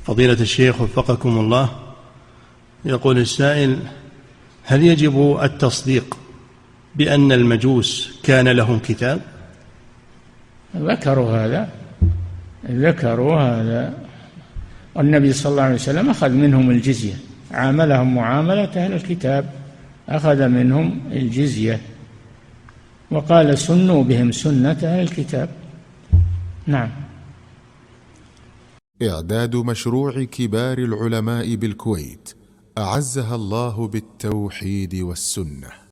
فضيلة الشيخ وفقكم الله، يقول السائل: هل يجب التصديق بأن المجوس كان لهم كتاب؟ ذكروا هذا والنبي صلى الله عليه وسلم أخذ منهم الجزية، عاملهم معاملة أهل الكتاب، أخذ منهم الجزية وقال: سنوا بهم سنة أهل الكتاب. نعم. إعداد مشروع كبار العلماء بالكويت أعزها الله بالتوحيد والسنة.